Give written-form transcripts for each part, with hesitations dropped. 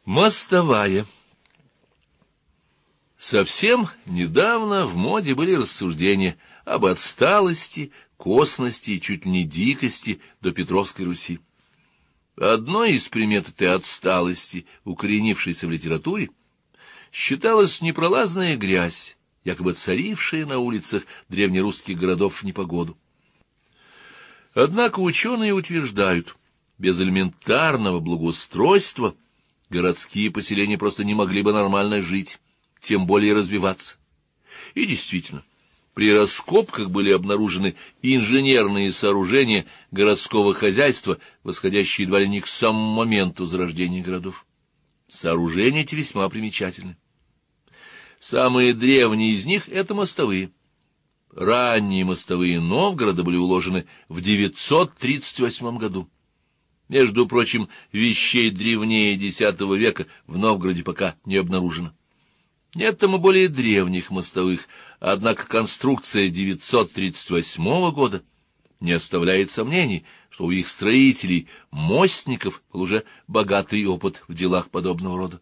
Мостовая. Совсем недавно в моде были рассуждения об отсталости, косности и чуть ли не дикости до Петровской Руси. Одной из примет этой отсталости, укоренившейся в литературе, считалась непролазная грязь, якобы царившая на улицах древнерусских городов в непогоду. Однако ученые утверждают, без элементарного благоустройства городские поселения просто не могли бы нормально жить, тем более развиваться. И действительно, при раскопках были обнаружены инженерные сооружения городского хозяйства, восходящие едва ли не к самому моменту зарождения городов. Сооружения эти весьма примечательны. Самые древние из них — это мостовые. Ранние мостовые Новгорода были уложены в 938 году. Между прочим, вещей древнее X века в Новгороде пока не обнаружено. Нет там и более древних мостовых, однако конструкция 938 года не оставляет сомнений, что у их строителей, мостников, был уже богатый опыт в делах подобного рода.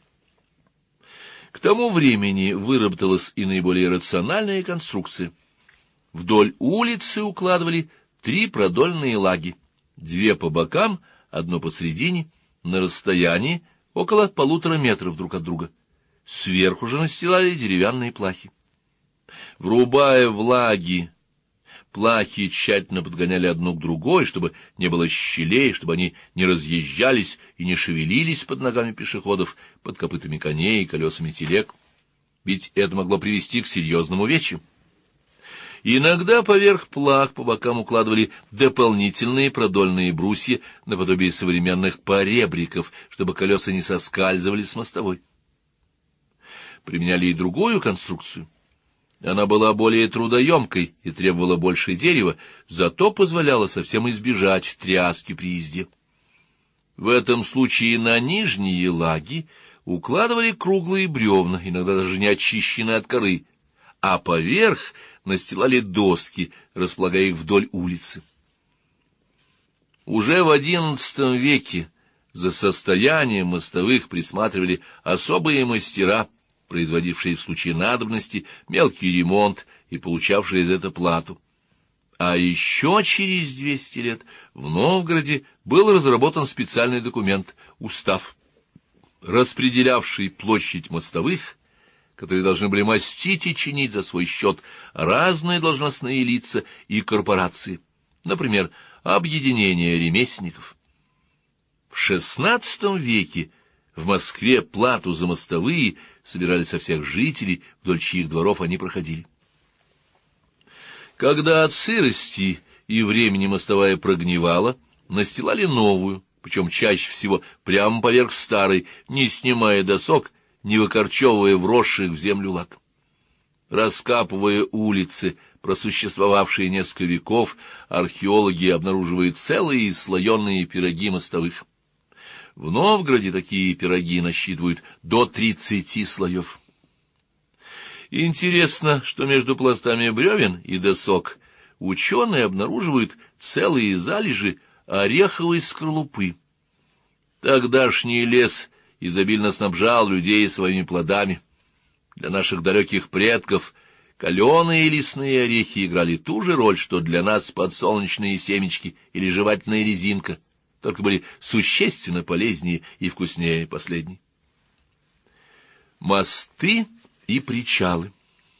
К тому времени выработалась и наиболее рациональная конструкция. Вдоль улицы укладывали 3 продольные лаги, 2 по бокам, 1 посредине, на расстоянии около 1,5 метров друг от друга. Сверху же настилали деревянные плахи. Врубая в лаги, плахи тщательно подгоняли одну к другой, чтобы не было щелей, чтобы они не разъезжались и не шевелились под ногами пешеходов, под копытами коней и колесами телег. Ведь это могло привести к серьезным увечьям. Иногда поверх плах по бокам укладывали дополнительные продольные брусья наподобие современных поребриков, чтобы колеса не соскальзывали с мостовой. Применяли и другую конструкцию. Она была более трудоемкой и требовала больше дерева, зато позволяла совсем избежать тряски при езде. В этом случае на нижние лаги укладывали круглые бревна, иногда даже не очищенные от коры, а поверх настилали доски, располагая их вдоль улицы. Уже в XI веке за состоянием мостовых присматривали особые мастера, производившие в случае надобности мелкий ремонт и получавшие за это плату. А еще через 200 лет в Новгороде был разработан специальный документ — устав, распределявший площадь мостовых, которые должны были мастить и чинить за свой счет разные должностные лица и корпорации, например, объединение ремесленников. В XVI веке в Москве плату за мостовые собирали со всех жителей, вдоль чьих дворов они проходили. Когда от сырости и времени мостовая прогнивала, настилали новую, причем чаще всего прямо поверх старой, не снимая досок, не выкорчевывая вросших в землю лак. Раскапывая улицы, просуществовавшие несколько веков, археологи обнаруживают целые слоеные пироги мостовых. В Новгороде такие пироги насчитывают до 30 слоев. Интересно, что между пластами бревен и досок ученые обнаруживают целые залежи ореховой скорлупы. Тогдашний лес изобильно снабжал людей своими плодами. Для наших далеких предков каленые лесные орехи играли ту же роль, что для нас подсолнечные семечки или жевательная резинка, только были существенно полезнее и вкуснее последней. Мосты и причалы.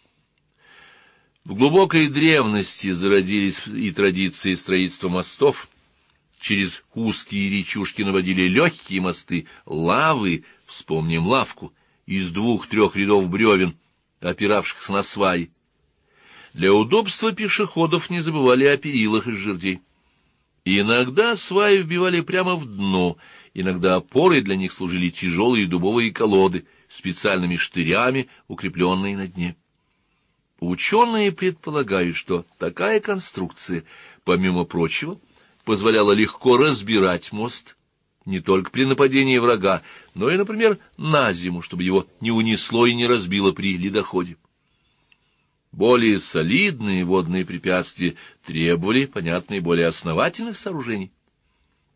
В глубокой древности зародились и традиции строительства мостов. Через узкие речушки наводили легкие мосты, лавы, вспомним лавку, из 2-3 рядов бревен, опиравшихся на сваи. Для удобства пешеходов не забывали о перилах из жердей. Иногда сваи вбивали прямо в дно, иногда опорой для них служили тяжелые дубовые колоды, специальными штырями, укрепленные на дне. Ученые предполагают, что такая конструкция, помимо прочего, позволяла легко разбирать мост, не только при нападении врага, но и, например, на зиму, чтобы его не унесло и не разбило при ледоходе. Более солидные водные препятствия требовали, понятно, и более основательных сооружений.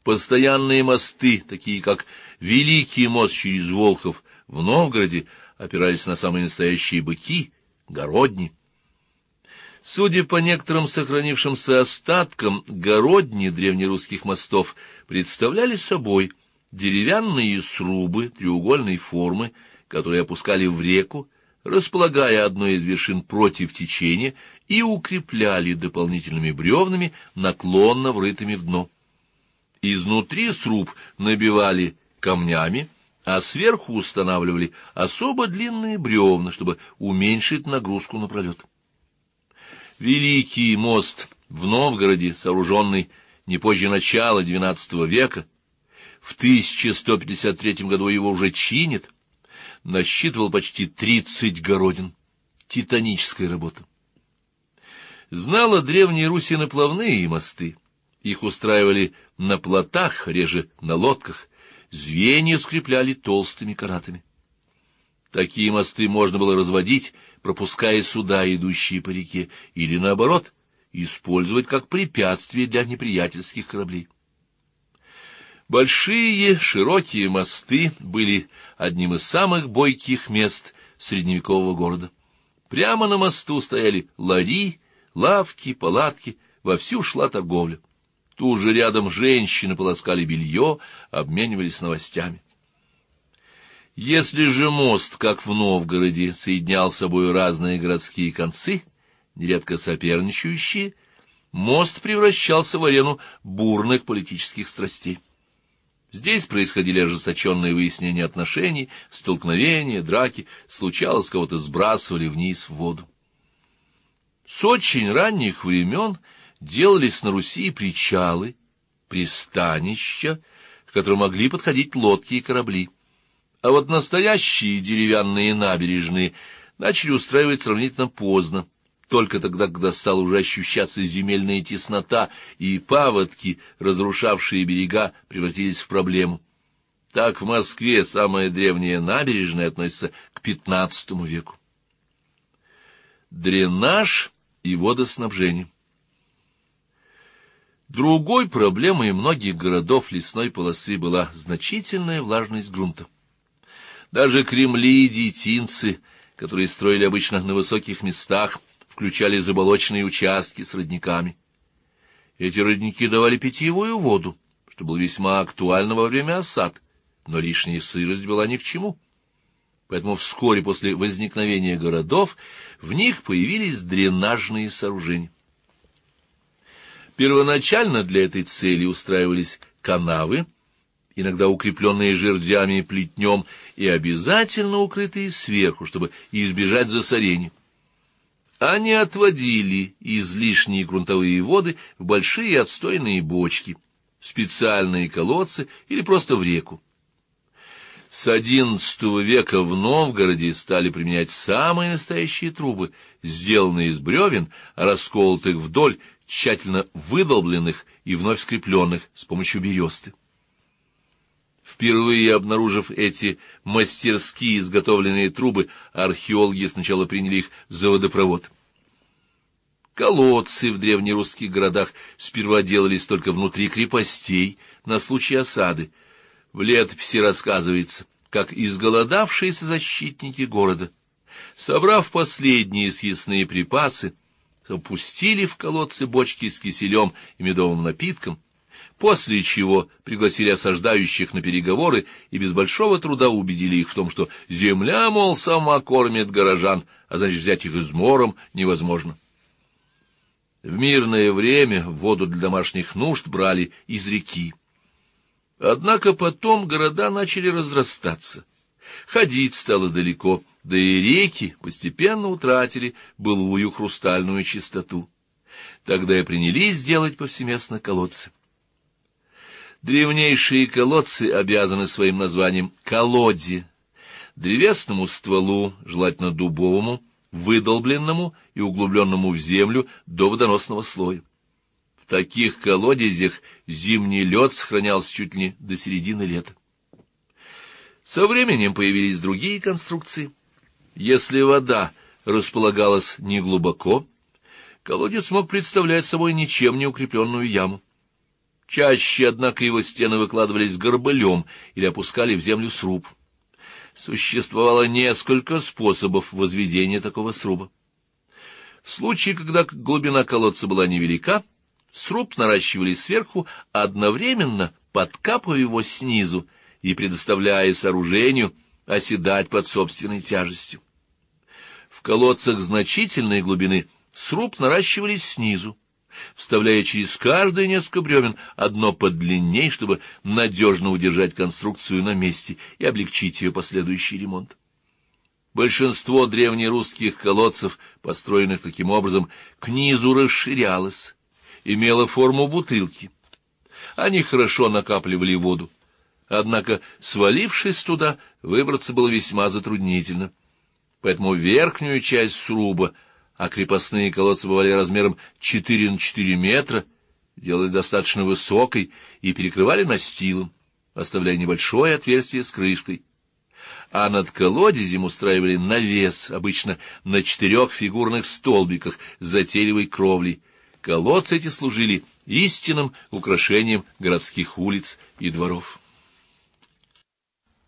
Постоянные мосты, такие как Великий мост через Волхов в Новгороде, опирались на самые настоящие быки, городни. Судя по некоторым сохранившимся остаткам, городни древнерусских мостов представляли собой деревянные срубы треугольной формы, которые опускали в реку, располагая одной из вершин против течения, и укрепляли дополнительными бревнами, наклонно врытыми в дно. Изнутри сруб набивали камнями, а сверху устанавливали особо длинные бревна, чтобы уменьшить нагрузку на пролет. Великий мост в Новгороде, сооруженный не позже начала XII века, в 1153 году его уже чинят, насчитывал почти 30 городин. Титаническая работа. Знала Древняя Русь и наплавные мосты. Их устраивали на плотах, реже на лодках, звенья скрепляли толстыми канатами. Такие мосты можно было разводить, пропуская суда, идущие по реке, или, наоборот, использовать как препятствие для неприятельских кораблей. Большие широкие мосты были одним из самых бойких мест средневекового города. Прямо на мосту стояли лари, лавки, палатки, вовсю шла торговля. Тут же рядом женщины полоскали белье, обменивались новостями. Если же мост, как в Новгороде, соединял с собой разные городские концы, нередко соперничающие, мост превращался в арену бурных политических страстей. Здесь происходили ожесточенные выяснения отношений, столкновения, драки, случалось, кого-то сбрасывали вниз в воду. С очень ранних времен делались на Руси причалы, пристанища, к которым могли подходить лодки и корабли. А вот настоящие деревянные набережные начали устраивать сравнительно поздно, только тогда, когда стала уже ощущаться земельная теснота, и паводки, разрушавшие берега, превратились в проблему. Так в Москве самая древняя набережная относится к XV веку. Дренаж и водоснабжение. Другой проблемой многих городов лесной полосы была значительная влажность грунта. Даже кремли и детинцы, которые строили обычно на высоких местах, включали заболоченные участки с родниками. Эти родники давали питьевую воду, что было весьма актуально во время осад, но лишняя сырость была ни к чему. Поэтому вскоре после возникновения городов в них появились дренажные сооружения. Первоначально для этой цели устраивались канавы, иногда укрепленные жердями и плетнем, и обязательно укрытые сверху, чтобы избежать засорения. Они отводили излишние грунтовые воды в большие отстойные бочки, специальные колодцы или просто в реку. С XI века в Новгороде стали применять самые настоящие трубы, сделанные из бревен, расколотых вдоль, тщательно выдолбленных и вновь скрепленных с помощью бересты. Впервые обнаружив эти мастерски изготовленные трубы, археологи сначала приняли их за водопровод. Колодцы в древнерусских городах сперва делались только внутри крепостей на случай осады. В летописи рассказывается, как изголодавшиеся защитники города, собрав последние съестные припасы, опустили в колодцы бочки с киселем и медовым напитком, после чего пригласили осаждающих на переговоры и без большого труда убедили их в том, что земля, мол, сама кормит горожан, а значит, взять их измором невозможно. В мирное время воду для домашних нужд брали из реки. Однако потом города начали разрастаться. Ходить стало далеко, да и реки постепенно утратили былую хрустальную чистоту. Тогда и принялись делать повсеместно колодцы. Древнейшие колодцы обязаны своим названием колоде, древесному стволу, желательно дубовому, выдолбленному и углубленному в землю до водоносного слоя. В таких колодезях зимний лед сохранялся чуть ли не до середины лета. Со временем появились другие конструкции. Если вода располагалась неглубоко, колодец мог представлять собой ничем не укрепленную яму. Чаще, однако, его стены выкладывались горбылем или опускали в землю сруб. Существовало несколько способов возведения такого сруба. В случае, когда глубина колодца была невелика, сруб наращивали сверху, одновременно подкапывая его снизу и предоставляя сооружению оседать под собственной тяжестью. В колодцах значительной глубины сруб наращивали снизу, вставляя через каждые несколько бревен одно подлинней, чтобы надежно удержать конструкцию на месте и облегчить ее последующий ремонт. Большинство древнерусских колодцев, построенных таким образом, к низу расширялось, имело форму бутылки. Они хорошо накапливали воду. Однако, свалившись туда, выбраться было весьма затруднительно. Поэтому верхнюю часть сруба, а крепостные колодцы бывали размером 4 на 4 метра, делали достаточно высокой и перекрывали настилом, оставляя небольшое отверстие с крышкой. А над колодезем устраивали навес, обычно на 4 фигурных столбиках с затейливой кровлей. Колодцы эти служили истинным украшением городских улиц и дворов.